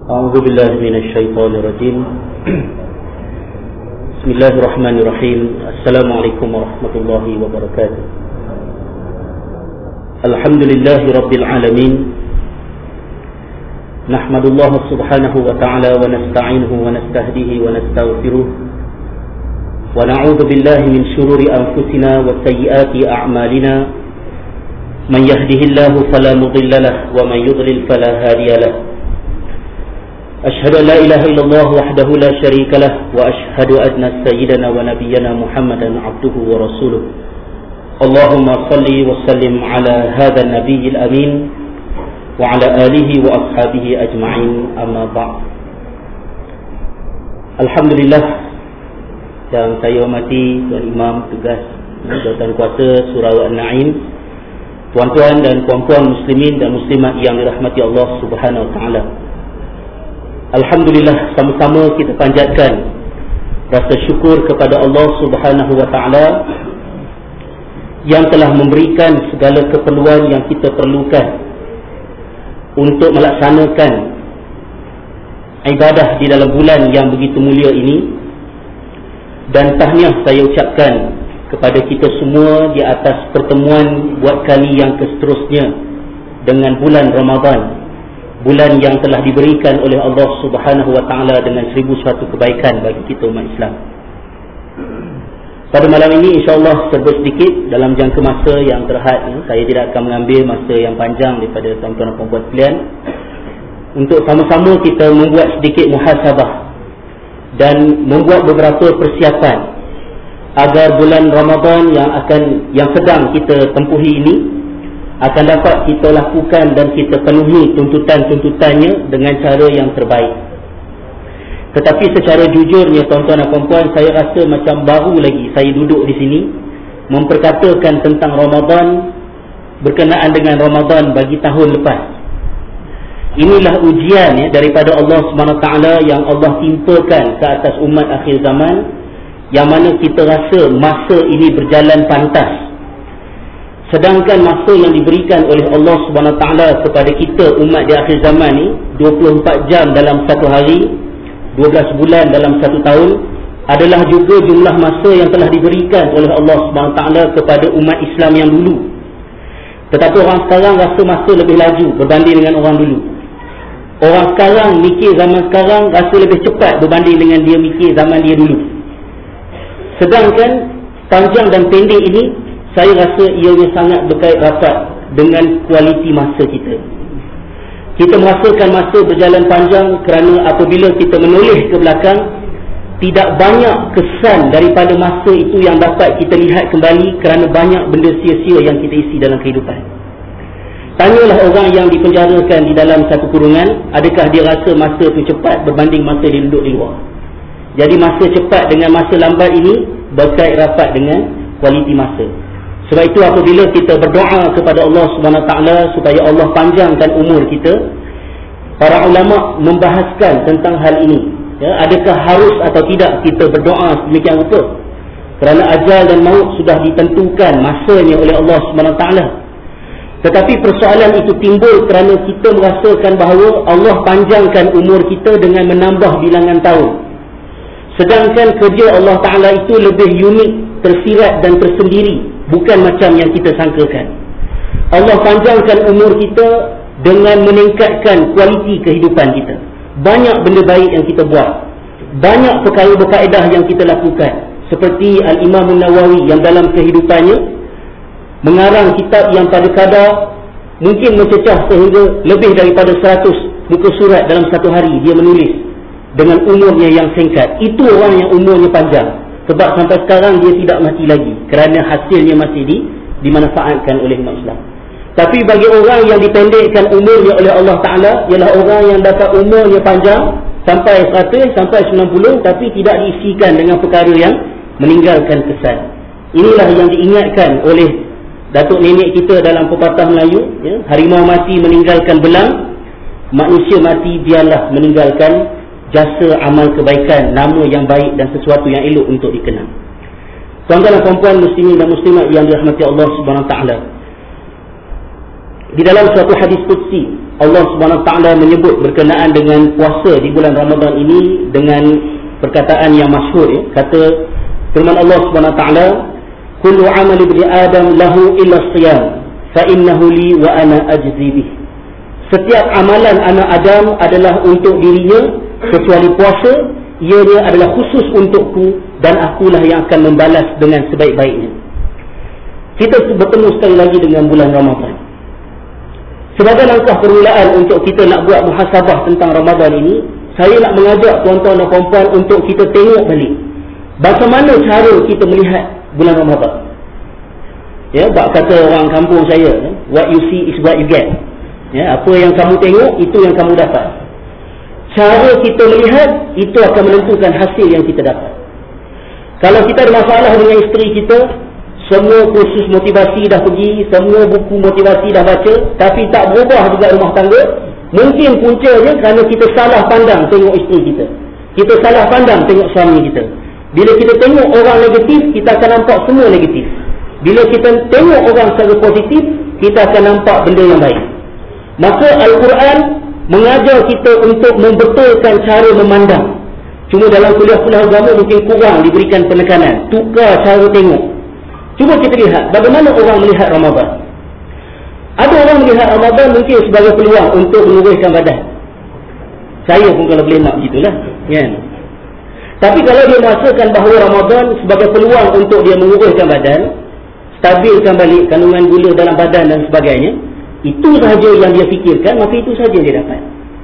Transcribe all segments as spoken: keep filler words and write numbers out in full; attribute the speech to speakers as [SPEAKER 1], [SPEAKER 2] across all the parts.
[SPEAKER 1] أعوذ بالله من الشيطان الرجيم. بسم الله الرحمن الرحيم. السلام عليكم ورحمة الله وبركاته. الحمد لله رب العالمين. نحمد الله سبحانه وتعالى ونستعينه ونستهديه ونستغفره ونعوذ بالله من شرور أنفسنا وسيئات أعمالنا. من يهده الله فلا مضل له ومن يضلل فلا هادي له. أشهد أن لا إله إلا الله وحده لا شريك له وأشهد أن سيدنا ونبينا محمدا عبده ورسوله. اللهم صل وسلم على هذا النبي الأمين وعلى آله وأصحابه أجمعين. أما بعد. Alhamdulillah, yang saya hormati Tuan Imam Tugas Jawatan Kuasa Surau An-Naim, tuan-tuan dan puan-puan muslimin dan muslimat yang dirahmati Allah Subhanahu Wa Taala. Alhamdulillah, sama-sama kita panjatkan rasa syukur kepada Allah Subhanahu Wa Taala yang telah memberikan segala keperluan yang kita perlukan untuk melaksanakan ibadah di dalam bulan yang begitu mulia ini. Dan tahniah saya ucapkan kepada kita semua di atas pertemuan buat kali yang seterusnya dengan bulan Ramadan, bulan yang telah diberikan oleh Allah Subhanahu Wa Taala dengan seribu suatu kebaikan bagi kita umat Islam. Pada malam ini insya-Allah serba sedikit dalam jangka masa yang terhad, saya tidak akan mengambil masa yang panjang daripada tuan-tuan dan puan-puan sekalian, untuk sama-sama kita membuat sedikit muhasabah dan membuat beberapa persiapan agar bulan Ramadan yang akan yang sedang kita tempuhi ini akan dapat kita lakukan dan kita penuhi tuntutan-tuntutannya dengan cara yang terbaik. Tetapi secara jujurnya tuan-tuan dan puan-puan, saya rasa macam baru lagi saya duduk di sini memperkatakan tentang Ramadan berkenaan dengan Ramadan bagi tahun lepas. Inilah ujian ya, daripada Allah Subhanahu Wa Taala yang Allah timpakan ke atas umat akhir zaman, yang mana kita rasa masa ini berjalan pantas. Sedangkan masa yang diberikan oleh Allah Subhanahu Wa Taala kepada kita umat di akhir zaman ni dua puluh empat jam dalam satu hari, dua belas bulan dalam satu tahun, adalah juga jumlah masa yang telah diberikan oleh Allah Subhanahu Wa Taala kepada umat Islam yang dulu. Tetapi orang sekarang rasa masa lebih laju berbanding dengan orang dulu. Orang sekarang mikir zaman sekarang rasa lebih cepat berbanding dengan dia mikir zaman dia dulu. Sedangkan panjang dan pendek ini, saya rasa ianya sangat berkait rapat dengan kualiti masa kita. Kita merasakan masa berjalan panjang kerana apabila kita menoleh ke belakang, tidak banyak kesan daripada masa itu yang dapat kita lihat kembali kerana banyak benda sia-sia yang kita isi dalam kehidupan. Tanyalah orang yang dipenjarakan di dalam satu kurungan, adakah dia rasa masa itu cepat berbanding masa dia duduk di luar. Jadi masa cepat dengan masa lambat ini berkait rapat dengan kualiti masa. Sebab itu apabila kita berdoa kepada Allah Subhanahu Wa Taala supaya Allah panjangkan umur kita, para ulama membahaskan tentang hal ini. Ya, adakah harus atau tidak kita berdoa sedemikian rupa? Kerana ajal dan maut sudah ditentukan masanya oleh Allah Subhanahu Wa Taala. Tetapi persoalan itu timbul kerana kita merasakan bahawa Allah panjangkan umur kita dengan menambah bilangan tahun. Sedangkan kerja Allah Ta'ala itu lebih unik, tersirat dan tersendiri, bukan macam yang kita sangkakan. Allah panjangkan umur kita dengan meningkatkan kualiti kehidupan kita. Banyak benda baik yang kita buat, banyak perkara berkaedah yang kita lakukan. Seperti Al-Imam An-Nawawi yang dalam kehidupannya mengarang kitab yang pada kadar mungkin mencecah sehingga lebih daripada seratus muka surat dalam satu hari dia menulis dengan umurnya yang singkat. Itu orang yang umurnya panjang. Sebab sampai sekarang dia tidak mati lagi kerana hasilnya masih di, dimanfaatkan oleh umat Islam. Tapi bagi orang yang dipendekkan umurnya oleh Allah Ta'ala, ialah orang yang dapat umurnya panjang sampai seratus, sampai sembilan puluh, tapi tidak diisikan dengan perkara yang meninggalkan kesan. Inilah yang diingatkan oleh datuk nenek kita dalam pepatah Melayu, ya, harimau mati meninggalkan belang, manusia mati biarlah meninggalkan jasa amal kebaikan, nama yang baik dan sesuatu yang elok untuk dikenang. Tuan-tuan dan puan-puan muslimin dan muslimat yang dirahmati Allah Subhanahu Wa Taala, di dalam suatu hadis qudsi Allah Subhanahu Wa Taala menyebut berkenaan dengan puasa di bulan Ramadan ini dengan perkataan yang masyhur, ya. Kata firman Allah Subhanahu Wa Taala, kullu amali ibni adam lahu illa siyam fa innahu li wa ana ajzi bih. Setiap amalan anak Adam adalah untuk dirinya kecuali puasa, ianya adalah khusus untukku dan akulah yang akan membalas dengan sebaik-baiknya. Kita bertemu sekali lagi dengan bulan Ramadan. Sebagai langkah permulaan untuk kita nak buat muhasabah tentang Ramadan ini, saya nak mengajak tuan-tuan dan puan-puan untuk kita tengok balik bagaimana cara kita melihat bulan Ramadan. Ya, bab kata orang kampung saya, what you see is what you get. Ya, apa yang kamu tengok, itu yang kamu dapat. Cara kita melihat, itu akan menentukan hasil yang kita dapat. Kalau kita ada masalah dengan isteri kita, semua kursus motivasi dah pergi, semua buku motivasi dah baca, tapi tak berubah juga rumah tangga, mungkin puncanya kerana kita salah pandang tengok isteri kita. Kita salah pandang tengok suami kita. Bila kita tengok orang negatif, kita akan nampak semua negatif. Bila kita tengok orang secara positif, kita akan nampak benda yang baik. Maka Al-Quran mengajar kita untuk membetulkan cara memandang. Cuma dalam kuliah-kuliah agama mungkin kurang diberikan penekanan. Tukar cara tengok. Cuba kita lihat bagaimana orang melihat Ramadan. Ada orang melihat Ramadan mungkin sebagai peluang untuk menguruskan badan. Saya pun kalau boleh nak begitulah, kan? Tapi kalau dia merasakan bahawa Ramadan sebagai peluang untuk dia menguruskan badan, stabilkan balik kandungan gula dalam badan dan sebagainya, itu sahaja yang dia fikirkan, maka itu sahaja dia dapat.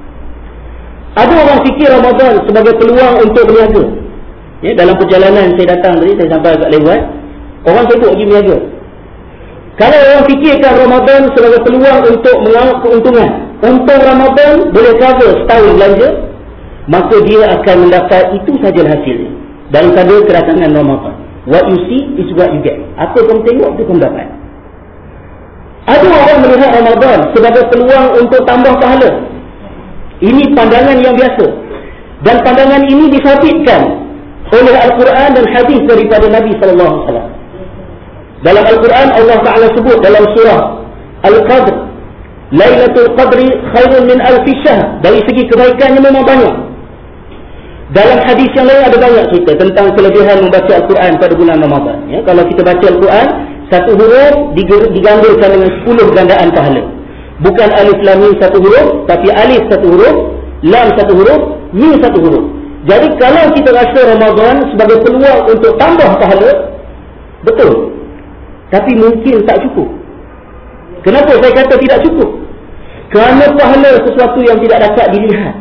[SPEAKER 1] Ada orang fikir Ramadan sebagai peluang untuk berniaga. Ya, dalam perjalanan saya datang tadi, saya sampai agak lewat, orang sibuk pergi berniaga. Kalau orang fikirkan Ramadan sebagai peluang untuk mengambil keuntungan, untung Ramadan boleh cover setahun belanja, maka dia akan mendapat itu saja hasilnya daripada kedatangan Ramadan. What you see is what you get. Apa kamu tengok, itu kamu dapat. Ada orang melihat Ramadan sebagai peluang untuk tambah pahala. Ini pandangan yang biasa. Dan pandangan ini disabitkan oleh Al-Quran dan hadis daripada Nabi sallallahu alaihi wasallam. Dalam Al-Quran Allah Ta'ala sebut dalam surah Al-Qadr, Lailatul Qadri khairun min alfi syahr. Dari segi kebaikannya memang banyak. Dalam hadis yang lain ada banyak cerita tentang kelebihan membaca Al-Quran pada bulan Ramadan. Ya, kalau kita baca Al-Quran, satu huruf digandingkan dengan sepuluh gandaan pahala. Bukan alif lam mim satu huruf, tapi alif satu huruf, lam satu huruf, mim satu huruf. Jadi kalau kita rasa Ramadan sebagai peluang untuk tambah pahala, betul. Tapi mungkin tak cukup. Kenapa saya kata tidak cukup? Kerana pahala sesuatu yang tidak dapat dilihat.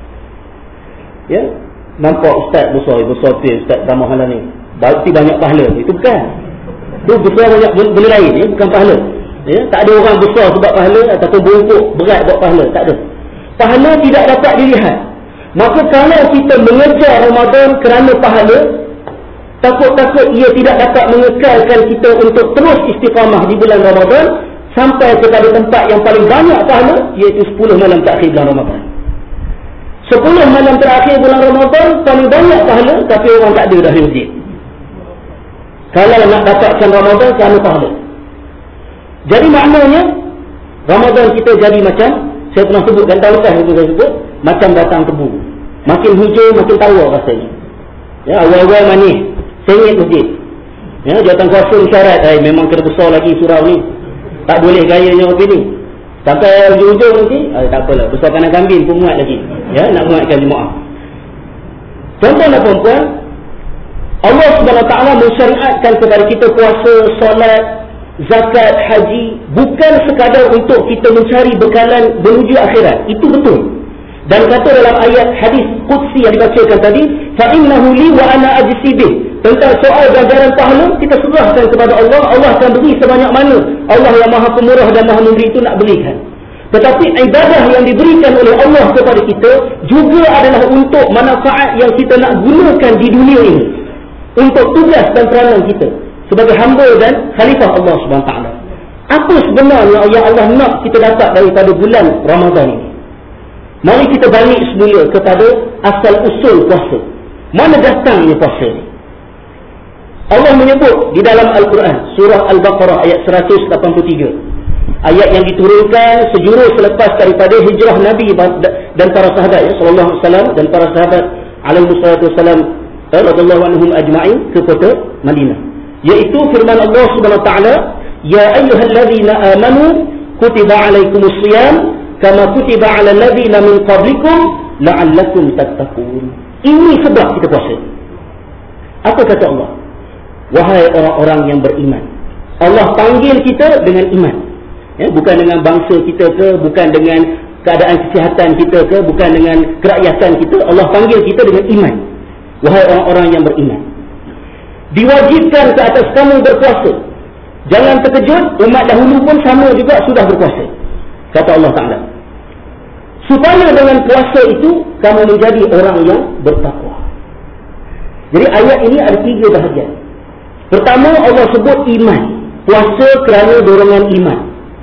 [SPEAKER 1] Ya, nampak ustaz besar, besar tu ustaz ramah halal ni, berarti banyak pahala. Itu bukan. Itu besar banyak benda lain, ya? Bukan pahala. Ya? Tak ada orang besar sebab pahala ataupun bongkok berat buat pahala. Tak ada. Pahala tidak dapat dilihat. Maka kalau kita mengejar Ramadan kerana pahala, takut-takut ia tidak dapat mengekalkan kita untuk terus istiqamah di bulan Ramadan sampai kepada tempat yang paling banyak pahala, iaitu sepuluh malam terakhir bulan Ramadan. sepuluh malam terakhir bulan Ramadan paling banyak pahala, tapi orang tak ada dah di masjid. Kalau nak dapatkan Ramadan kerana pahala. Jadi maknanya Ramadan kita jadi macam, saya pernah sebutkan tahun lepas itu saya sebut, macam batang tebu. Makin hijau makin tawar rasanya. Ya, awal-awal manis, sengit masjid. Ya, jawatan kuasa syarat, eh, memang kena besar lagi surau ni. Tak boleh gayanya apa ni. Sampai ujung-ujung nanti, eh, tak apalah, besar kanan kambing pun muat lagi. Ya, nak muatkan jemaah. Tuan-tuan dan puan-puan, Allah Subhanahu Wa Taala mensyariatkan kepada kita puasa, solat, zakat, haji, bukan sekadar untuk kita mencari bekalan menuju akhirat. Itu betul. Dan kata dalam ayat hadis qudsi yang dibacakan tadi, fa innahu li wa ana ajzi bih. Tentang soal ganjaran pahala, kita serahkan kepada Allah. Allah akan beri sebanyak mana Allah yang Maha Pemurah dan Maha Memberi itu nak berikan. Tetapi ibadah yang diberikan oleh Allah kepada kita juga adalah untuk manfaat yang kita nak gunakan di dunia ini, untuk tugas dan peranan kita sebagai hamba dan khalifah Allah Subhanahu Wa Taala. Apa sebenarnya yang Allah nak kita dapat daripada bulan Ramadan ini? Mari kita balik semula kepada asal usul puasa. Mana datangnya puasa ini? Allah menyebut di dalam Al-Quran surah Al-Baqarah ayat seratus lapan puluh tiga. Ayat yang diturunkan sejurus selepas daripada hijrah Nabi dan para sahabat ya, sallallahu alaihi wasallam, dan para sahabat alaihi wassalatu wassalam radhiyallahu anhum ajma'in ke kota Madinah, iaitu firman Allah Subhanahu wa taala, ya ayyuhallazina amanu kutiba alaikumus shiyam kama kutiba alal ladzina min qablikum la'allakum tattaqun. Ini sebab kita puasa. Apa kata Allah? Wahai orang-orang yang beriman. Allah panggil kita dengan iman. Ya, bukan dengan bangsa kita ke, bukan dengan keadaan kesihatan kita ke, bukan dengan kerakyatan kita. Allah panggil kita dengan iman. Wahai orang-orang yang beriman, diwajibkan ke atas kamu berpuasa. Jangan terkejut, umat dahulu pun sama juga sudah berpuasa, kata Allah Ta'ala, supaya dengan puasa itu kamu menjadi orang yang bertakwa. Jadi ayat ini ada tiga bahagian. Pertama, Allah sebut iman, puasa kerana dorongan iman.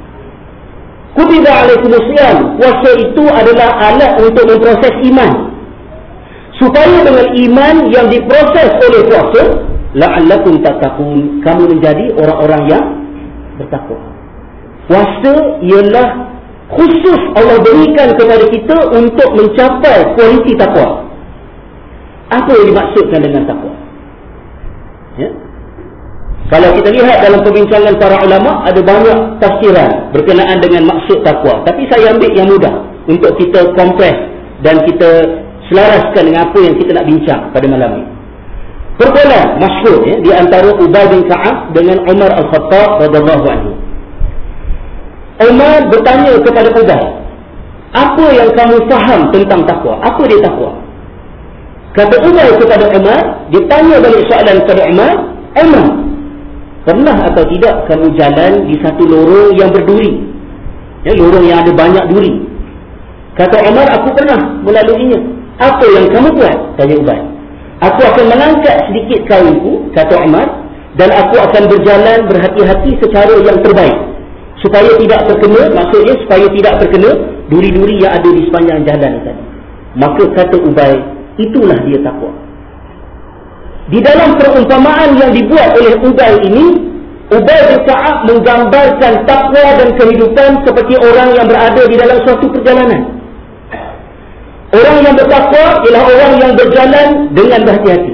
[SPEAKER 1] Kutiba alaikumus shiyam, puasa itu adalah alat untuk memproses iman, supaya dengan iman yang diproses oleh puasa, la'allakum tattaqun, kamu menjadi orang-orang yang bertakwa. Puasa ialah khusus Allah berikan kepada kita untuk mencapai kualiti takwa. Apa yang dimaksudkan dengan takwa? Ya? Kalau kita lihat dalam perbincangan para ulama, ada banyak tafsiran berkenaan dengan maksud takwa. Tapi saya ambil yang mudah untuk kita kompres dan kita selaraskan dengan apa yang kita nak bincang pada malam ini. Perbualan masyhur ya, di antara Ubay bin Ka'ab dengan Umar Al-Khattab radhiyallahu anhu. Umar bertanya kepada Ubay, apa yang kamu faham tentang takwa? Apa dia takwa? Kata Ubay kepada Umar, dia tanya balik soalan kepada Umar, Umar, pernah atau tidak kamu jalan di satu lorong yang berduri? Ya, lorong yang ada banyak duri. Kata Umar, aku pernah melaluinya. Apa yang kamu buat? Tanya Ubay. Aku akan mengangkat sedikit kainku, kata Umar, dan aku akan berjalan berhati-hati secara yang terbaik, supaya tidak terkena, maksudnya supaya tidak terkena duri-duri yang ada di sepanjang jalan tadi. Maka kata Ubay, itulah dia takwa. Di dalam perumpamaan yang dibuat oleh Ubay ini, Ubay bin Ka'ab menggambarkan takwa dan kehidupan seperti orang yang berada di dalam suatu perjalanan. Orang yang bertakwa ialah orang yang berjalan dengan berhati-hati.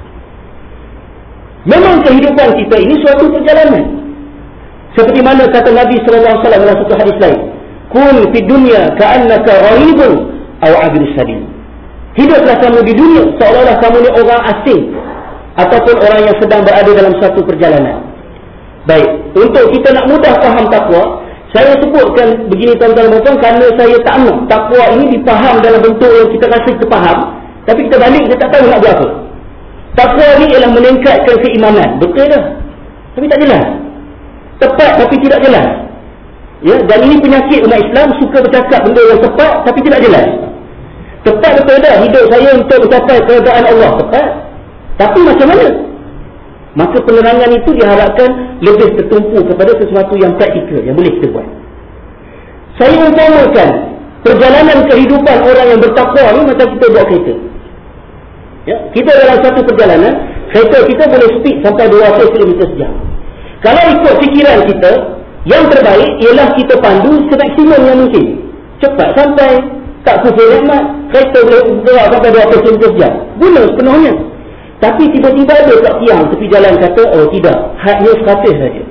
[SPEAKER 1] Memang kehidupan kita ini suatu perjalanan. Seperti mana kata Nabi sallallahu alaihi wasallam dalam satu hadis lain, "Kun fid dunya ka'annaka gharibun aw 'abirus sabil." Hiduplah kamu di dunia seolah-olah kamu ni orang asing ataupun orang yang sedang berada dalam suatu perjalanan. Baik, untuk kita nak mudah faham takwa, saya sebutkan begini tuan-tuan dan puan kerana saya tak mahu takwa ini dipaham dalam bentuk yang kita rasa kita faham, tapi kita balik kita tak tahu nak buat apa. Takwa ini ialah meningkatkan keimanan, betul dah, tapi tak jelas. Tepat tapi tidak jelas. Ya, dan ini penyakit umat Islam, suka bercakap benda yang tepat tapi tidak jelas. Tepat betul dah hidup saya untuk mencapai keredaan Allah, tepat. Tapi macam mana? Maka penerangan itu diharapkan lebih tertumpu kepada sesuatu yang praktikal yang boleh kita buat. Saya umpamakan perjalanan kehidupan orang yang bertakwa ni macam kita bawa kereta. Ya, kita dalam satu perjalanan, kereta kita boleh speed sampai dua ratus kilometer sejam. Kalau ikut fikiran kita, yang terbaik ialah kita pandu semaksimum yang mungkin. Cepat sampai, tak kufur nikmat, kereta boleh bergerak sampai dua ratus kilometer sejam. Guna sepenuhnya. Tapi tiba-tiba ada kat tiang tepi jalan kata, oh tidak, hadnya seratus saja.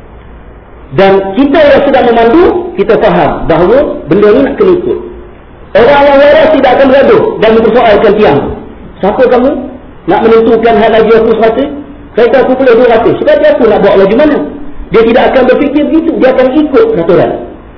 [SPEAKER 1] Dan kita yang sedang memandu, kita faham bahawa benda ni nak kena ikut. Orang yang waras tidak akan bergaduh dan mempersoalkan tiang. Siapa kamu? Nak menentukan had laju aku seratus? Kereta aku boleh dua ratus. Sebab aku nak bawa laju mana? Dia tidak akan berfikir begitu. Dia akan ikut peraturan.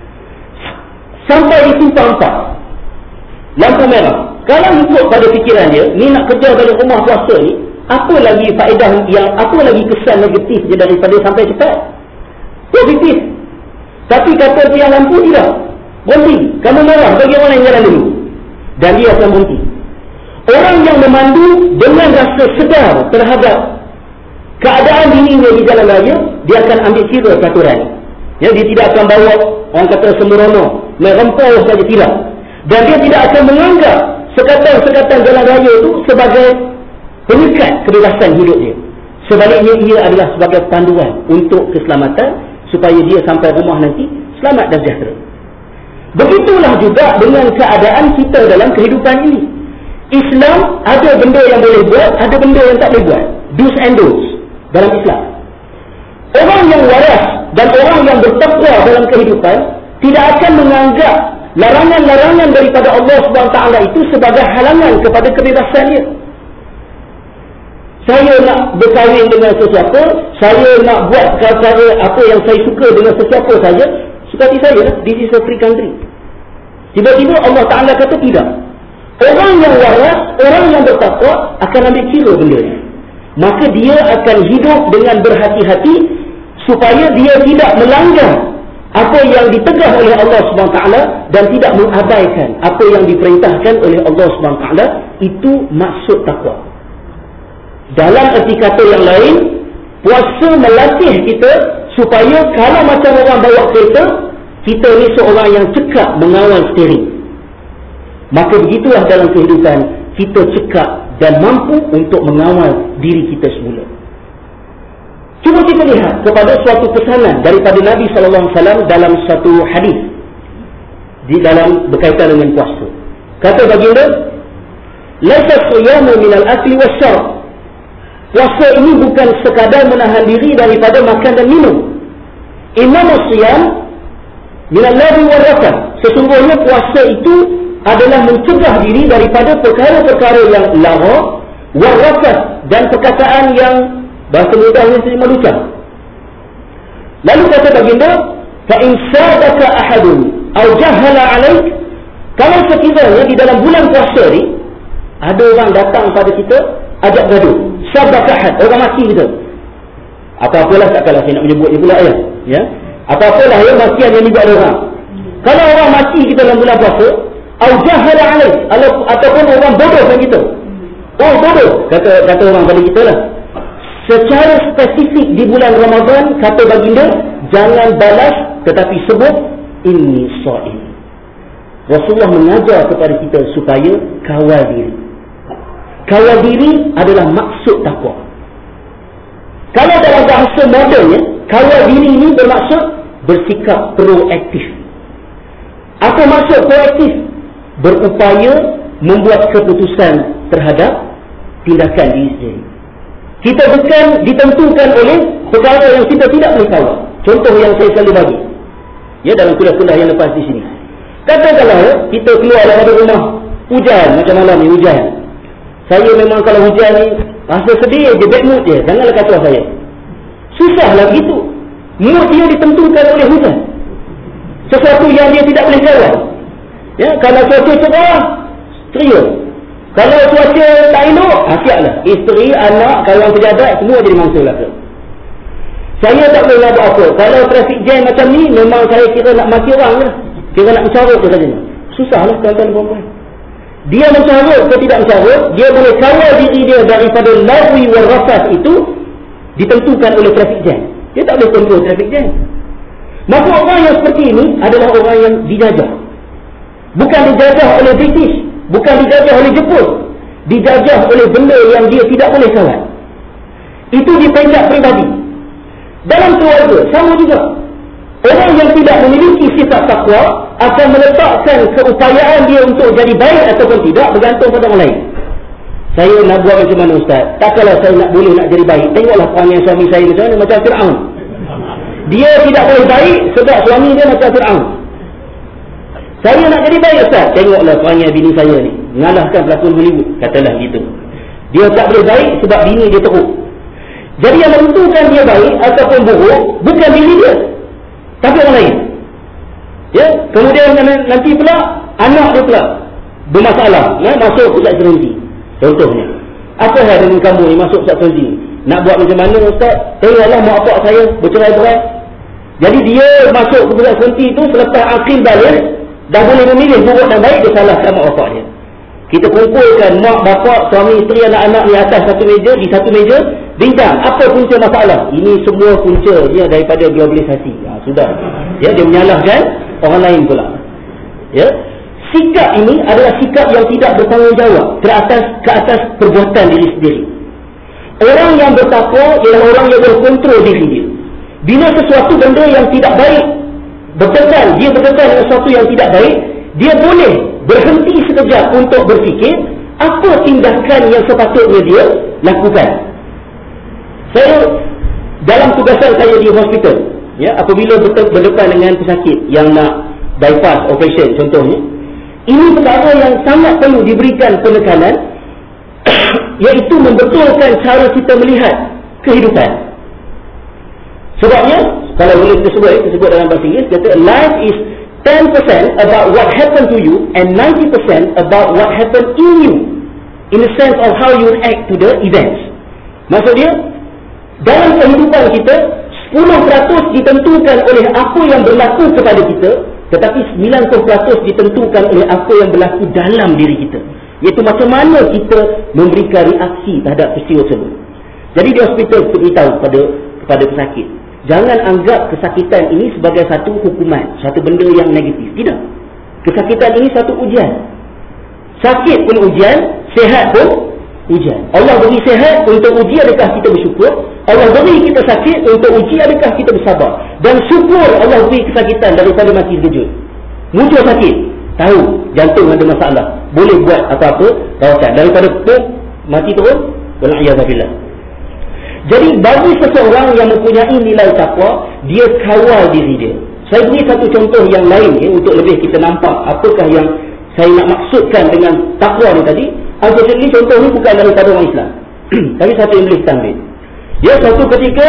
[SPEAKER 1] Sampai di simpang empat, lampu merah. Kalau ikut pada fikiran dia, ni nak kerja balik rumah puasa ni, apa lagi faedah yang, apa lagi kesan negatif dia daripada sampai cepat? Positif. Tapi kata tiang lampu tidak. Berhenti. Kamu marah bagi orang yang jalan dulu. Dan dia akan berhenti. Orang yang memandu dengan rasa sedar terhadap keadaan dirinya di jalan raya, dia akan ambil kira peraturan. Ya, dia tidak akan bawa orang kata sembrono, merempau saja, tidak. Dan dia tidak akan menganggap sekatan-sekatan jalan raya itu sebagai penyekat kebebasan hidup dia. Sebaliknya ia adalah sebagai panduan untuk keselamatan, supaya dia sampai rumah nanti selamat dan sejahtera. Begitulah juga dengan keadaan kita dalam kehidupan ini. Islam ada benda yang boleh buat, ada benda yang tak boleh buat. Do's and don'ts dalam Islam. Orang yang waras dan orang yang bertakwa dalam kehidupan tidak akan menganggap larangan-larangan daripada Allah subhanahu wa taala itu sebagai halangan kepada kebebasan dia. Saya nak berkahwin dengan sesiapa, saya nak buat perkara apa yang saya suka dengan sesiapa saja, suka hati saya, this is a free country. Tiba-tiba Allah Ta'ala kata tidak. Orang yang waras, orang yang bertakwa akan ambil kira benda ni. Maka dia akan hidup dengan berhati-hati supaya dia tidak melanggar apa yang ditegah oleh Allah Subhanahu Wa Taala dan tidak mengabaikan apa yang diperintahkan oleh Allah Subhanahu Wa Taala. Itu maksud takwa. Dalam erti kata yang lain, puasa melatih kita supaya kalau macam orang bawa kereta, kita ni seorang yang cekap mengawal steering. Maka begitulah dalam kehidupan, kita cekap dan mampu untuk mengawal diri kita semula. Cuba kita lihat kepada suatu pesanan daripada Nabi sallallahu alaihi wasallam dalam satu hadis di dalam berkaitan dengan puasa. Kata baginda, "Laisa siyamu minal akli wasyarb." Puasa ini bukan sekadar menahan diri daripada makan dan minum. Innamas siyam minal lagwi wal rafath. Sesungguhnya puasa itu adalah mencegah diri daripada perkara-perkara yang lara, wal rafath, dan perkataan yang bahasa mudahnya terima lucah. Lalu kata baginda, fa in sadaka ahadun aw jahala alaik, kalau sekiranya di dalam bulan puasa ni ada orang datang pada kita ajak gaduh, sabaka ahad, orang maki kita. Apa-apalah, takkanlah saya nak menyebut ni pula ya. Ya. Apa-apalah ya makian yang dibuat orang. Kalau orang maki kita dalam bulan puasa, au jahala alaik, ataupun orang bodoh dengan kita. Oh bodoh, kata kata orang pada kita lah. Secara spesifik di bulan Ramadan, kata baginda, jangan balas tetapi sebut inni shaim. Rasulullah mengajar kepada kita supaya kawal diri. Kawal diri adalah maksud takwa. Kalau dalam bahasa modernnya, kawal diri ini bermaksud bersikap proaktif. Apa maksud proaktif? Berupaya membuat keputusan terhadap tindakan diri sendiri. Kita bukan ditentukan oleh perkara yang kita tidak boleh kawal. Contoh yang saya selalu bagi, ya, dalam kuliah-kuliah yang lepas di sini. Katakanlah kita keluar daripada rumah, hujan, macam malam ni hujan. Saya memang kalau hujan ni rasa sedih je, bad mood je. Janganlah kata saya. Susahlah begitu. Mood dia ditentukan oleh hujan. Sesuatu yang dia tidak boleh kawal. Ya, kalau cuaca cerah, ceria. Kalau cuaca tak elok, asyiklah. Isteri, anak, kawan pejabat, semua jadi mangsa belaka. Saya tak boleh nak buat apa. Kalau traffic jam macam ni, memang saya kira nak mati orang lah. Kira nak mencarut ke saja. Susahlah tuan-tuan dan puan-puan. Dia mencarut ke tidak mencarut, dia boleh kawal diri dia daripada lagwi wal rafath itu ditentukan oleh traffic jam. Dia tak boleh kontrol traffic jam. Maka orang yang seperti ini adalah orang yang dijajah. Bukan dijajah oleh British, bukan dijajah oleh Jepun, dijajah oleh benda yang dia tidak boleh kawal. Itu di peringkat peribadi. Dalam keluarga sama juga. Orang yang tidak memiliki sifat takwa akan meletakkan keupayaan dia untuk jadi baik ataupun tidak bergantung pada orang lain. Saya nak buat macam mana Ustaz? Tak kalau saya nak boleh nak jadi baik, tengoklah perangai suami saya macam mana, macam Fir'aun. Dia tidak boleh baik sebab suami dia macam Fir'aun. Saya nak jadi baik Ustaz, tengoklah perangai bini saya ni, mengalahkan pelakon Hollywood, katalah gitu. Dia tak boleh baik sebab bini dia teruk. Jadi yang menentukan dia baik ataupun buruk bukan diri dia, tapi orang lain. Ya, kemudian nanti pula anak dia pula bermasalah, ya, masuk pusat terhenti. Contohnya, apa hal dengan kamu ni masuk pusat terhenti? Nak buat macam mana Ustaz? Tengoklah mak bapak saya bercerai-berai. Jadi dia masuk ke pusat terhenti tu selepas akil balik, dah boleh memilih buruk dan baik, dia salahkan mak bapak dia. Kita kumpulkan mak bapak, suami, isteri, anak-anak di atas satu meja, di satu meja, bincang apa punca masalah. Ini semua punca dia daripada globalisasi. Ha, sudah. Ya, dia menyalahkan orang lain pula. Ya. Sikap ini adalah sikap yang tidak bertanggungjawab ke atas ke atas perbuatan diri sendiri. Orang yang bertakwa ialah orang yang berkontrol diri dia. Bila sesuatu benda yang tidak baik berkesan, dia berkesan dengan sesuatu yang tidak baik, dia boleh berhenti sekejap untuk berfikir apa tindakan yang sepatutnya dia lakukan. Saya dalam tugasan saya di hospital, ya, apabila berdepan dengan pesakit yang nak bypass operation contohnya, ini perkara yang sangat perlu diberikan penekanan iaitu membetulkan cara kita melihat kehidupan. Sebabnya kalau boleh kita sebut, kita sebut dalam bahasa Inggeris, kata life is ten percent about what happened to you and ninety percent about what happened in you, in the sense of how you react to the events. Maksudnya dalam kehidupan kita sepuluh peratus ditentukan oleh apa yang berlaku kepada kita, tetapi sembilan puluh peratus ditentukan oleh apa yang berlaku dalam diri kita, iaitu macam mana kita memberikan reaksi terhadap peristiwa tersebut. Jadi di hospital kita beritahu kepada kepada pesakit, jangan anggap kesakitan ini sebagai satu hukuman, satu benda yang negatif. Tidak. Kesakitan ini satu ujian. Sakit pun ujian, sihat pun ujian. Allah beri sihat untuk uji adakah kita bersyukur, Allah beri kita sakit untuk uji adakah kita bersabar. Dan syukur Allah beri kesakitan daripada mati terkejut. Muncul sakit, tahu jantung ada masalah, boleh buat apa-apa rawatan. Daripada pun mati turun, wal'iyadzubillah. Jadi bagi seseorang yang mempunyai nilai takwa, dia kawal diri dia. Saya beri satu contoh yang lain, ya, untuk lebih kita nampak apakah yang saya nak maksudkan dengan takwa ni tadi. Unfortunately contoh ni bukan daripada orang Islam tapi satu English Standard. Ya, satu ketika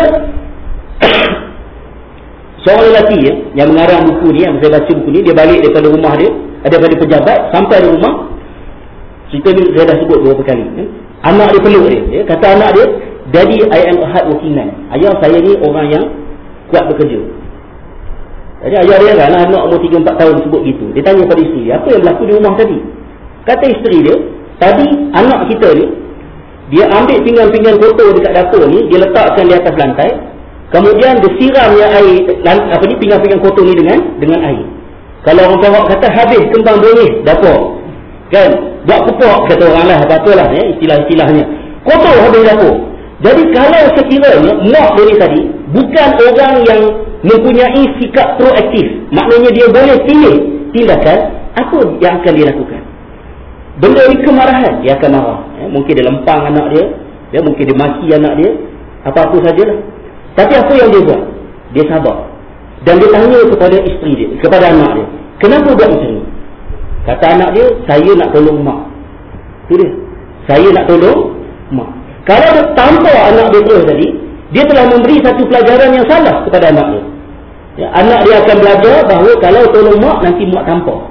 [SPEAKER 1] seorang lelaki, ya, yang mengarang buku ni, yang saya baca buku ni, dia balik daripada rumah dia, daripada pejabat, sampai di rumah. Cerita ni saya dah sebut beberapa kali, ya. Anak dia peluk dia, ya. Kata anak dia, "Daddy, I am a hard working man." Ayah saya ni orang yang kuat bekerja. Jadi ayah dia kan, anak umur tiga empat tahun sebut gitu. Dia tanya pada isteri dia, apa yang berlaku di rumah tadi? Kata isteri dia, tadi anak kita ni, dia ambil pinggan-pinggan kotor dekat dapur ni, dia letakkan di atas lantai, kemudian dia siramnya air, apa ni, pinggan-pinggan kotor ni dengan dengan air. Kalau orang Perak kata habis kembang benih dapur, kan, buat kepok kata orang lah, apa-apalah, ya, istilah-istilahnya, kotor habis dapur. Jadi kalau sekiranya mak dia tadi bukan orang yang mempunyai sikap proaktif, maknanya dia boleh pilih tindakan, apa yang akan dia lakukan? Benda ni kemarahan, dia akan marah, ya, mungkin dia lempang anak dia, ya, mungkin dia maki anak dia, apa-apa sajalah. Tapi apa yang dia buat? Dia sabar. Dan dia tanya kepada isteri dia, kepada anak dia, kenapa buat macam ni? Kata anak dia, saya nak tolong mak. Itu dia, saya nak tolong mak. Kalau dia tampar anak dia terus tadi, dia telah memberi satu pelajaran yang salah kepada anak dia, ya, anak dia akan belajar bahawa kalau tolong mak, nanti mak tampar.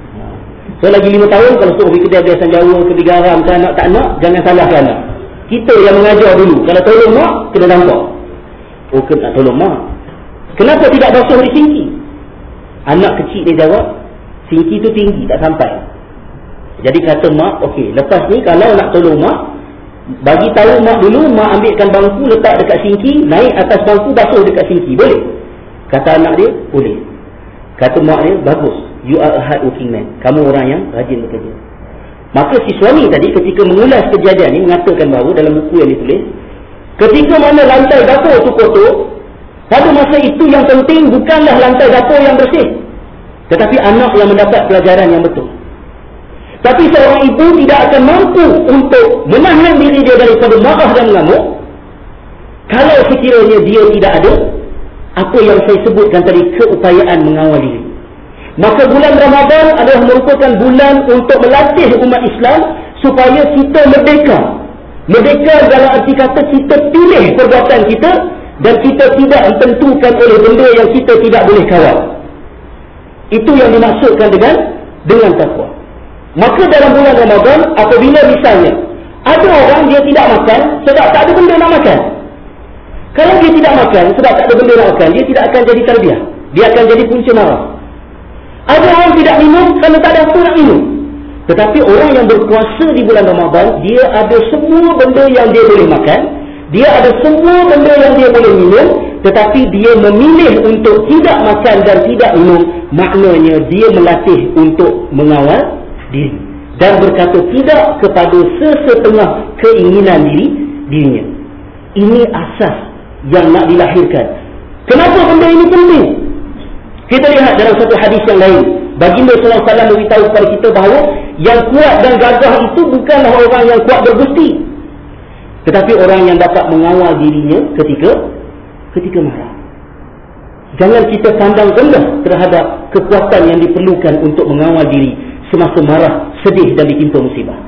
[SPEAKER 1] So lagi lima tahun kalau suruh pergi kedai biasan Jawa, kedai garam, kan anak tak nak, jangan salahkan anak. Kita yang mengajar dulu, kalau tolong mak, kena tampar. Oh, kena nak tolong mak, kenapa tidak basuh di singki? Anak kecil dia jawab, singki tu tinggi, tak sampai. Jadi kata mak, okey, lepas ni kalau nak tolong mak, bagi tahu mak dulu, mak ambilkan bangku, letak dekat singki, naik atas bangku, basuh dekat singki, boleh? Kata anak dia, boleh. Kata mak dia, bagus, you are a hard working man, kamu orang yang rajin bekerja. Maka si suami tadi ketika mengulas kejadian ni mengatakan bahawa dalam buku yang ditulis, ketika mana lantai dapur tu kotor, pada masa itu yang penting bukanlah lantai dapur yang bersih, tetapi anak yang mendapat pelajaran yang betul. Tapi seorang ibu tidak akan mampu untuk menahan diri dia daripada marah dan mengamuk kalau sekiranya dia tidak ada apa yang saya sebutkan tadi, keupayaan mengawal diri. Maka bulan Ramadan adalah merupakan bulan untuk melatih umat Islam supaya kita merdeka. Merdeka dalam arti kata kita pilih perbuatan kita dan kita tidak ditentukan oleh benda yang kita tidak boleh kawal. Itu yang dimaksudkan dengan dengan takwa. Maka dalam bulan Ramadan, apabila misalnya ada orang dia tidak makan sebab tak ada benda nak makan. Kalau dia tidak makan sebab tak ada benda nak makan, dia tidak akan jadi tarbiyah, dia akan jadi punca marah. Ada orang tidak minum kerana tak ada apa nak minum. Tetapi orang yang berpuasa di bulan Ramadan, dia ada semua benda yang dia boleh makan, dia ada semua benda yang dia boleh minum, tetapi dia memilih untuk tidak makan dan tidak minum. Maknanya dia melatih untuk mengawal diri dan berkata tidak kepada sesetengah keinginan diri dirinya. Ini asas yang nak dilahirkan. Kenapa benda ini penting? Kita lihat dalam satu hadis yang lain, baginda sallallahu alaihi wasallam beritahu kepada kita bahawa yang kuat dan gagah itu bukanlah orang yang kuat bergusti, tetapi orang yang dapat mengawal dirinya ketika ketika marah. Jangan kita pandang rendah terhadap kekuatan yang diperlukan untuk mengawal diri semasa marah, sedih dan ditimpa musibah.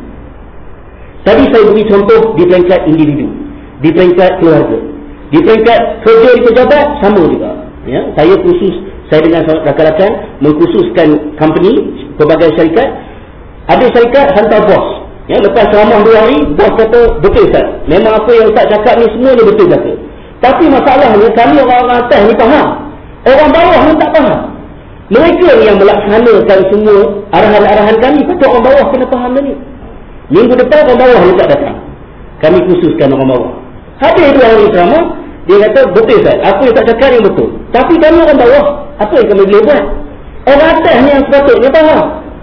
[SPEAKER 1] Tadi saya beri contoh di peringkat individu, di peringkat keluarga, di peringkat kerja di pejabat sama juga. Ya, saya khusus, saya dengan rakan-rakan mengkhususkan company, pelbagai syarikat. Ada syarikat hantar bos. Ya, lepas ceramah dua hari, bos kata, betul Ustaz, memang apa yang Ustaz cakap ni semua ni betul kata. Tapi masalahnya kami orang-orang atas ni faham, orang bawah ni tak faham. Mereka yang melaksanakan semua arahan-arahan kami, patut orang bawah kena faham ni. Minggu depan orang bawah ni tak datang, kami khususkan orang bawah. Habis dua hari ceramah, dia kata, betul Ustaz, apa yang tak cakap yang betul. Tapi kami orang bawah, apa yang kami boleh buat? Orang atas ni yang sepatutnya faham.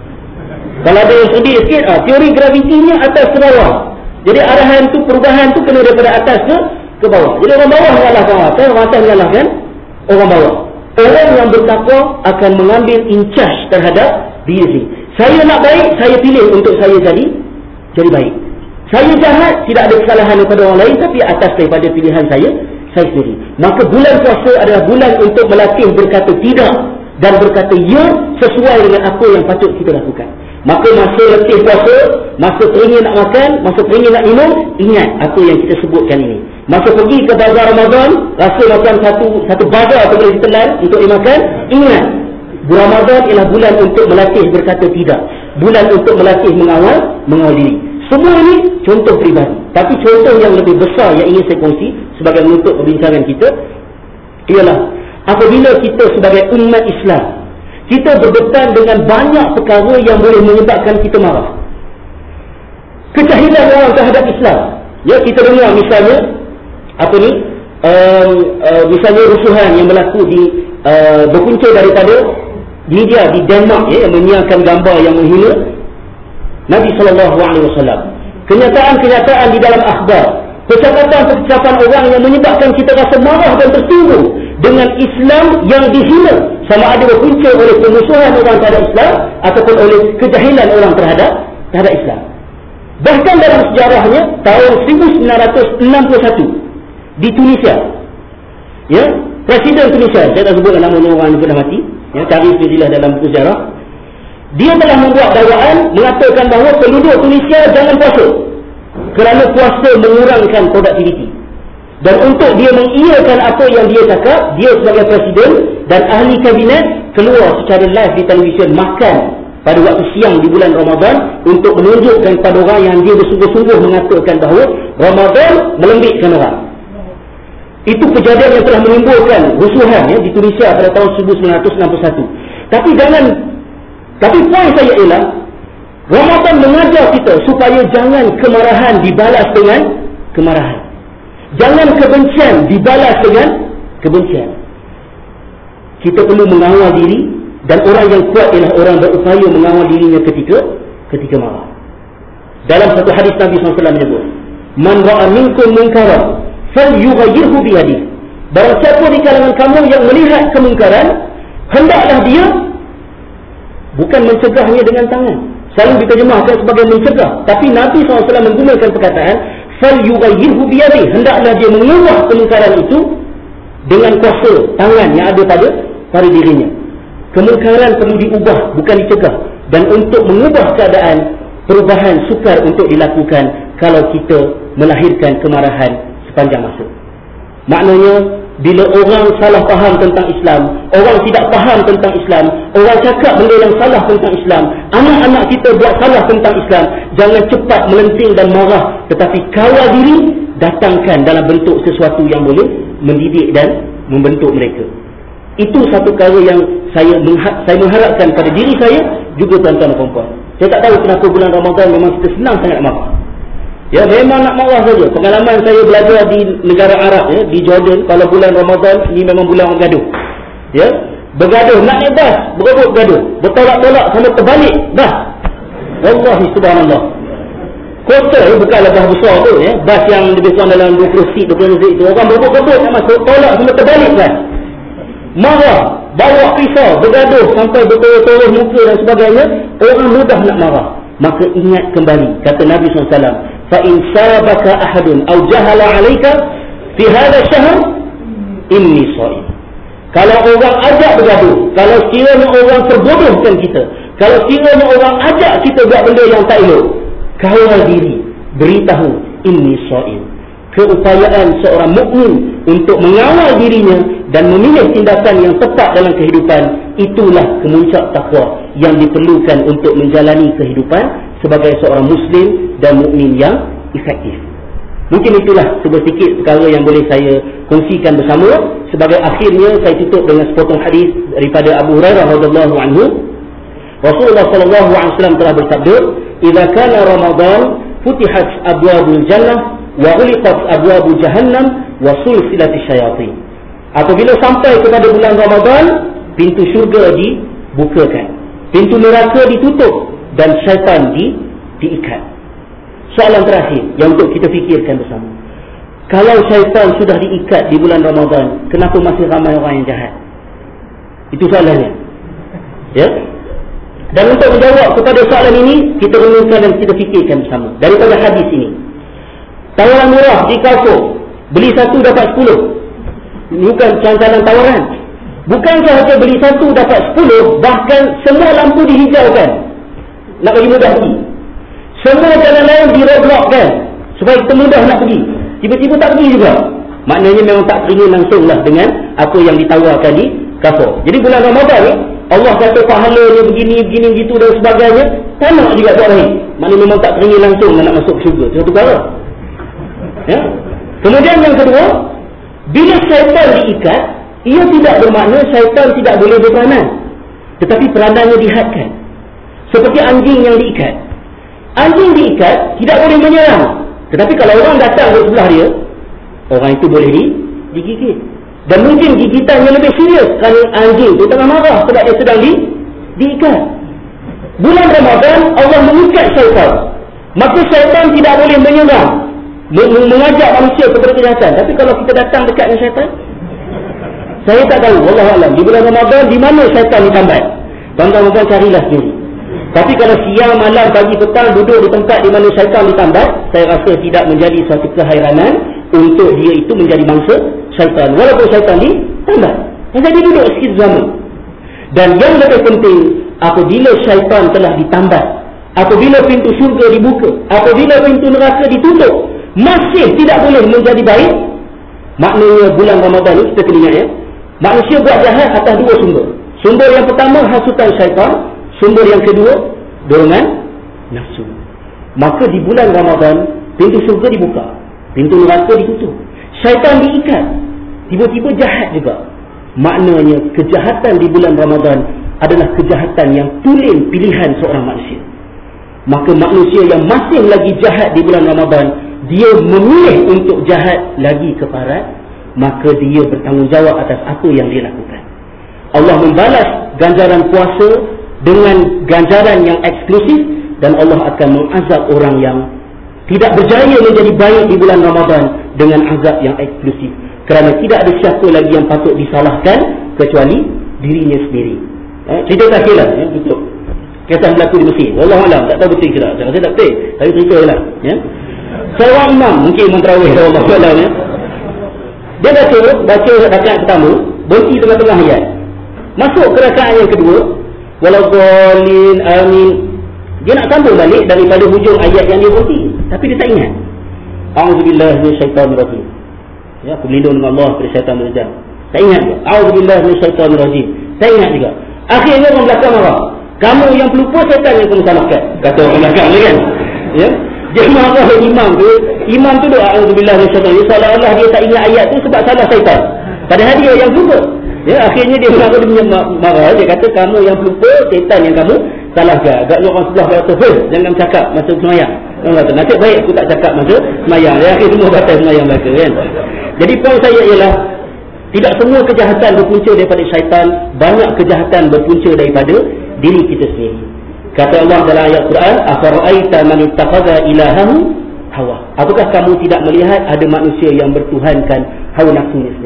[SPEAKER 1] Kalau ada yang sedih sikit, ah, teori gravitinya atas ke bawah. Jadi arahan tu, perubahan tu kena daripada atas ke ke bawah. Jadi orang bawah mengalahkan orang atas, orang atas mengalahkan orang bawah. Orang yang bertakwa akan mengambil in charge terhadap diri. Saya nak baik, saya pilih untuk saya jadi jadi baik. Saya jahat, tidak ada kesalahan kepada orang lain, tapi atas daripada pilihan saya, saya sendiri. Maka bulan puasa adalah bulan untuk melatih berkata tidak dan berkata ya sesuai dengan apa yang patut kita lakukan. Maka masa letih puasa, masa teringin nak makan, masa teringin nak minum, ingat apa yang kita sebutkan ini. Masa pergi ke bazar Ramadan, rasa macam satu satu bazar tu boleh ditelan untuk dimakan, ingat bulan Ramadan ialah bulan untuk melatih berkata tidak, bulan untuk melatih mengawal mengawal diri. Semua ini contoh peribadi, tapi contoh yang lebih besar yang ingin saya kongsi sebagai menutup perbincangan kita ialah apabila kita sebagai umat Islam, kita berdepan dengan banyak perkara yang boleh menyebabkan kita marah. Kejahilan orang terhadap Islam. Ya, kita dengar misalnya apa ni? Um, uh, misalnya rusuhan yang berlaku di uh, berpunca daripada media di Denmark, ya, yang menyiarkan gambar yang menghina Nabi sallallahu alaihi wasallam. Kenyataan-kenyataan di dalam akhbar, percakapan-percakapan orang yang menyebabkan kita rasa marah dan tersinggung dengan Islam yang dihina, sama ada berpunca oleh pemusuhan orang terhadap Islam ataupun oleh kejahilan orang terhadap terhadap Islam. Bahkan dalam sejarahnya tahun seribu sembilan ratus enam puluh satu di Tunisia, ya, Presiden Tunisia, saya tak sebut nama orang yang sudah mati, ya, cari sejarah dalam buku sejarah, dia telah membuat dakwaan mengatakan bahawa penduduk Tunisia jangan puasa kerana puasa mengurangkan produktiviti. Dan untuk dia mengiyakan apa yang dia cakap, dia sebagai presiden dan ahli kabinet keluar secara live di televisyen makan pada waktu siang di bulan Ramadan untuk menunjukkan kepada orang yang dia bersungguh-sungguh mengatakan bahawa Ramadan melembikkan orang. Itu kejadian yang telah menimbulkan rusuhan, ya, di Tunisia pada tahun seribu sembilan ratus enam puluh satu. Tapi jangan, tapi poin saya ialah Ramadan mengajar kita supaya jangan kemarahan dibalas dengan kemarahan. Jangan kebencian dibalas dengan kebencian. Kita perlu mengawal diri, dan orang yang kuat ialah orang berupaya mengawal dirinya ketika ketika marah. Dalam satu hadis Nabi sallallahu alaihi wasallam menyebut, "Man ra'a minkum munkaran falyughayyirhu bi yadihi." Barang siapa di kalangan kamu yang melihat kemungkaran, hendaklah dia bukan mencegahnya dengan tangan. Selalu diterjemahkan sebagai mencegah, tapi Nabi sallallahu alaihi wasallam menggunakan perkataan falyughayyirhu bi yadihi, hendaklah dia mengubah kemungkaran itu dengan kuasa tangan yang ada pada pada dirinya. Kemungkaran perlu diubah, bukan dicegah. Dan untuk mengubah keadaan, perubahan sukar untuk dilakukan kalau kita melahirkan kemarahan sepanjang masa. Maknanya, bila orang salah faham tentang Islam, orang tidak faham tentang Islam, orang cakap benda yang salah tentang Islam, anak-anak kita buat salah tentang Islam, jangan cepat melenting dan marah, tetapi kawal diri, datangkan dalam bentuk sesuatu yang boleh mendidik dan membentuk mereka. Itu satu perkara yang saya mengha- saya mengharapkan pada diri saya, juga tuan-tuan dan puan-puan. Saya tak tahu kenapa bulan Ramadan memang kita senang sangat marah. Ya, memang nak marah saja. Pengalaman saya belajar di negara Arab, ya, di Jordan, kalau bulan Ramadan ni memang bulan orang gaduh. Ya, bergaduh, nak naik bas, berebut gaduh, bertolak-tolak sama terbalik bas. Wallahi subhanallah. Kota, ya, bukanlah bas besar tu, ya, bas yang lebih kurang dalam dua puluh seat, dua puluh seat tu, orang berebut-rebut nak masuk, tolak sama terbalik bas. Marah, bawa pisau, bergaduh sampai bertoreh-toreh muka dan sebagainya, orang mudah nak marah. Maka ingat kembali kata Nabi sallallahu alaihi wasallam, fa in sabaka ahadun aw jahala alayka fi hadha syahr inni shaim. Kalau orang ajak bergaduh, kalau sekiranya orang terbodohkan kita, kalau sekiranya orang ajak kita buat benda yang tak elok, kawal diri, beritahu inni shaim. Keupayaan seorang mukmin untuk mengawal dirinya dan memilih tindakan yang tepat dalam kehidupan, itulah kemuncak takwa yang diperlukan untuk menjalani kehidupan sebagai seorang muslim dan mukmin yang efektif. Mungkin itulah sedikit perkara yang boleh saya kongsikan bersama. Sebagai akhirnya saya tutup dengan sepotong hadis daripada Abu Hurairah radhiyallahu anhu. Rasulullah sallallahu alaihi wasallam telah bersabda, "Idza kana Ramadan futihat abwabul jannah wa uliqat abwabu jahannam wa sulsilatis syayatin." Apabila sampai kepada bulan Ramadan, pintu syurga dibukakan, pintu neraka ditutup dan syaitan di, diikat. Soalan terakhir yang untuk kita fikirkan bersama, kalau syaitan sudah diikat di bulan Ramadan, kenapa masih ramai orang yang jahat? Itu soalannya, ya. Dan untuk menjawab kepada soalan ini, kita renungkan dan kita fikirkan bersama daripada hadis ini. Tawaran murah di Carrefour, beli satu dapat sepuluh. Bukan cancanan tawaran. Bukan sahaja beli satu dapat sepuluh, bahkan semua lampu dihijaukan. Nak bagi mudah pergi. Semua jalan lain di-roadblockkan supaya kita mudah nak pergi. Tiba-tiba tak pergi juga. Maknanya memang tak teringin langsung lah dengan apa yang ditawarkan di Carrefour. Jadi bulan Ramadan ni, Allah kata pahalanya begini, begini, begitu dan sebagainya. Tak nak juga buat baik. Maknanya memang tak teringin langsung nak masuk syurga. Itu satu perkara. Ya. Kemudian yang kedua, bila syaitan diikat, ia tidak bermakna syaitan tidak boleh berperanan, tetapi peranannya dihadkan. Seperti anjing yang diikat. Anjing diikat tidak boleh menyerang, tetapi kalau orang datang ke sebelah dia, orang itu boleh di, digigit. Dan mungkin gigitannya lebih serius kerana anjing itu tengah marah sebab dia sedang di, diikat. Bulan Ramadan Allah mengikat syaitan, maka syaitan tidak boleh menyerang, mengajak manusia kepada kejahatan. Tapi kalau kita datang dekat dengan syaitan, saya tak tahu, wallahualam, di bulan Ramadan di mana syaitan ditambat. Tuan-tuan carilah sendiri. Tapi kalau siang, malam, pagi, petang duduk di tempat di mana syaitan ditambat, saya rasa tidak menjadi suatu kehairanan untuk dia itu menjadi mangsa syaitan, walaupun syaitan ditambat. Pasal dia duduk sikit zaman. Dan yang lebih penting, apabila syaitan telah ditambat, apabila pintu syurga dibuka, apabila pintu neraka ditutup, masih tidak boleh menjadi baik, maknanya bulan Ramadan ini kita kena ingat, ya, manusia buat jahat atas dua sumber. Sumber yang pertama hasutan syaitan, sumber yang kedua dorongan nafsu. Maka di bulan Ramadan pintu syurga dibuka, pintu neraka ditutup, syaitan diikat, tiba-tiba jahat juga. Maknanya kejahatan di bulan Ramadan adalah kejahatan yang tulen pilihan seorang manusia. Maka manusia yang masih lagi jahat di bulan Ramadan, dia memilih untuk jahat lagi keparat, maka dia bertanggungjawab atas apa yang dia lakukan. Allah membalas ganjaran puasa dengan ganjaran yang eksklusif, dan Allah akan mengazab orang yang tidak berjaya menjadi baik di bulan Ramadan dengan azab yang eksklusif. Kerana tidak ada siapa lagi yang patut disalahkan kecuali dirinya sendiri. Eh, cerita terakhirlah, ya, tutup. Kisah berlaku di Mesir. Wallahualam, tak tahu betul ke tak. Saya rasa tak betul, tapi cerita je lah, ya. Seorang imam, mungkin imam tarawih, wallahualam, ya. Dia baca, baca rakaat pertama, berhenti tengah-tengah ayat. Masuk ke rakaat yang kedua, walaupun amin, dia nak sambung balik daripada hujung ayat yang dia berhenti, tapi dia tak ingat. A'udzubillahi minasyaitanirrajim. Ya, aku berlindung dengan Allah daripada syaitan berjam. Tak ingat juga. A'udzubillahi minasyaitanirrajim. Tak ingat juga. Akhirnya orang belakang marah. Kamu yang pelupa, syaitan yang kamu salahkan, kata orang belakang ni, kan. Ya. Dia marah imam tu. Imam tu doa a'udzubillahi minasyaitanirrajim. Seolah-olah dia tak ingat ayat tu sebab salah syaitan. Padahal dia yang pelupa. Ya, akhirnya dia marah, dia marah. Dia kata kamu yang pelupa, syaitan yang kamu salahkan. Agaknya orang sebelah kata, "Hei, jangan cakap masa semayang." Orang kata, "Nasib baik aku tak cakap masa semayang." Ya, akhirnya semua batal semayang mereka, kan. Jadi poin saya ialah, tidak semua kejahatan berpunca daripada syaitan, banyak kejahatan berpunca daripada diri kita sendiri. Kata Allah dalam ayat Quran, "Afara'aita man ittakhadha ilahahu hawa." Apakah kamu tidak melihat ada manusia yang bertuhankan hawa nafsunya sendiri?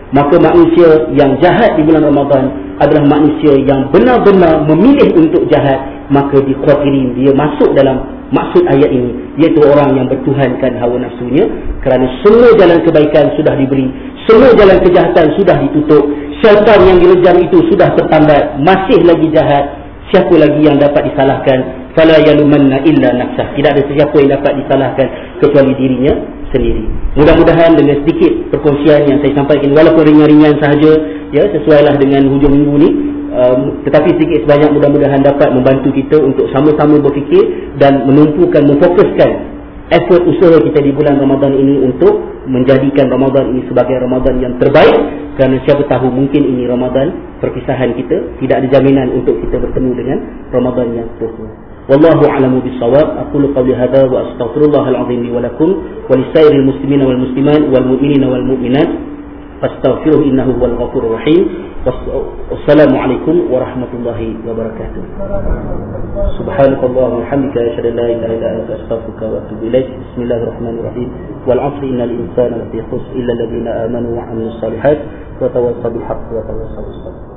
[SPEAKER 1] maka manusia yang jahat di bulan Ramadan adalah manusia yang benar-benar memilih untuk jahat. Maka dikhawatirin dia masuk dalam maksud ayat ini, iaitu orang yang bertuhankan hawa nafsunya, kerana semua jalan kebaikan sudah diberi, semua jalan kejahatan sudah ditutup, syaitan yang dilejam itu sudah tertambat, masih lagi jahat. Siapa lagi yang dapat disalahkan? Fala yalumanna illa nafsah. Tidak ada sesiapa yang dapat disalahkan kecuali dirinya sendiri. Mudah-mudahan dengan sedikit perkongsian yang saya sampaikan, walaupun ringan-ringan sahaja, ya, sesuailah dengan hujung minggu ni, um, tetapi sedikit sebanyak mudah-mudahan dapat membantu kita untuk sama-sama berfikir dan menumpukan, memfokuskan effort usaha kita di bulan Ramadan ini untuk menjadikan Ramadan ini sebagai Ramadan yang terbaik. Kerana siapa tahu mungkin ini Ramadan perpisahan kita, tidak ada jaminan untuk kita bertemu dengan Ramadan yang seterusnya. Wallahu a'lamu bis-shawab. Aqulu qawli hadza wa astaghfirullahal azim li wa lakum wa lisairil muslimina wal muslimat wal mu'minina wal mu'minat fastaghfiruhu innahu huwal ghafurur rahim. Wassalamu alaikum warahmatullahi wabarakatuh. Subhanakallahumma wa bihamdika asyhadu an la ilaha illa anta astaghfiruka wa atubu ilaik. Bismillahirrahmanirrahim. Wal 'asri innal insana lafi khusr illa alladhina amanu wa 'amilus solihat wa tawassaw bil haqqi wa tawassaw bis sabr.